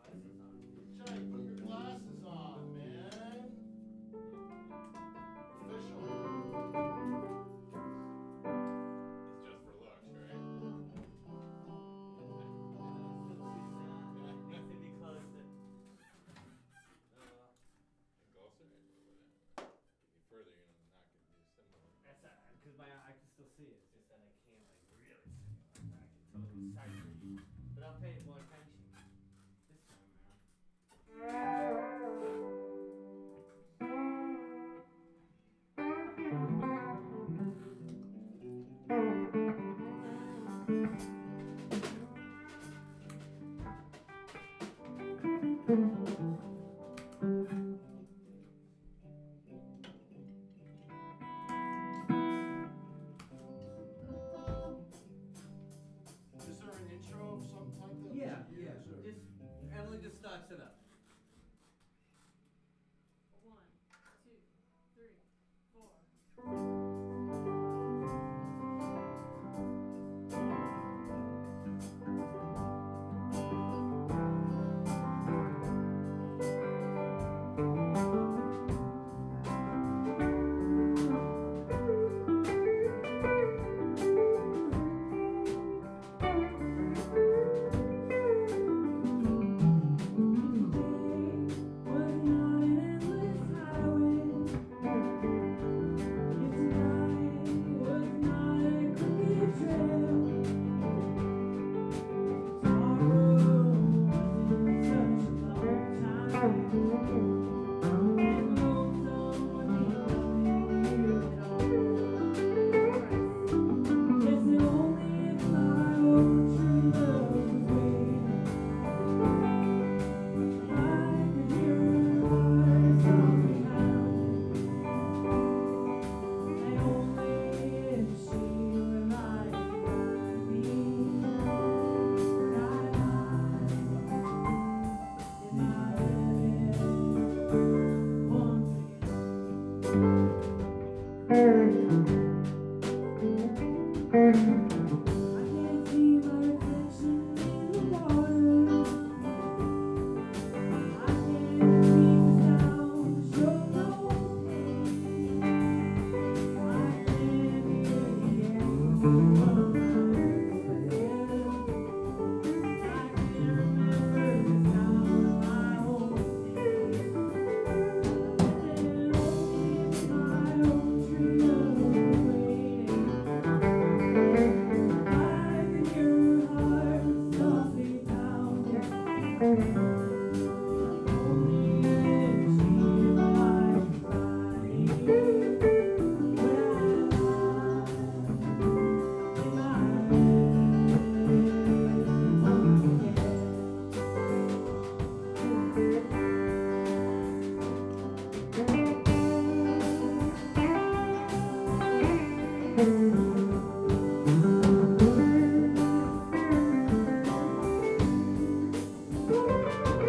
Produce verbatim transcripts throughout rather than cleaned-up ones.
Jay, put your glasses on, man. Official. It's just for looks, right? Needs to be closer. Uh, And closer? Over there. If you further, you're gonna knock it similar. that's alright, because my I can still see it. It's just that I can't like really see it like that. I can totally sight read, but I'll pay it more attention this time around. Is there an intro of some type that Yeah, we should yeah. use? Or? Just Emily just starts it up. One, two, three, four. Thank you.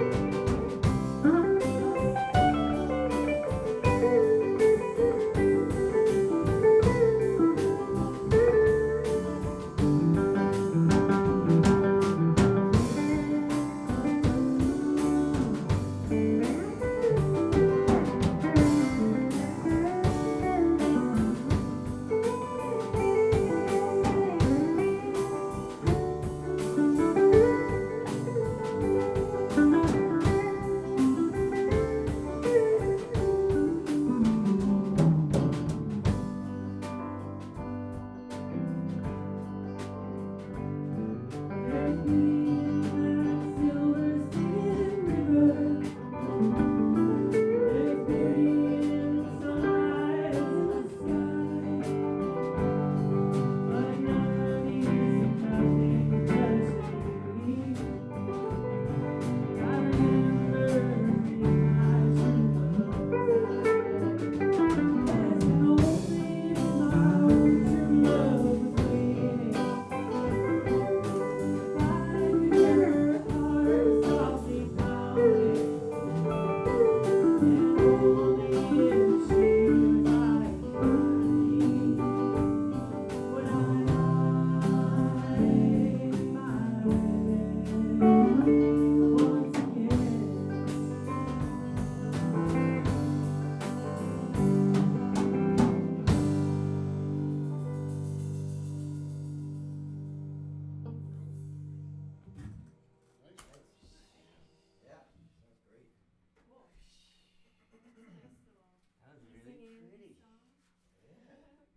this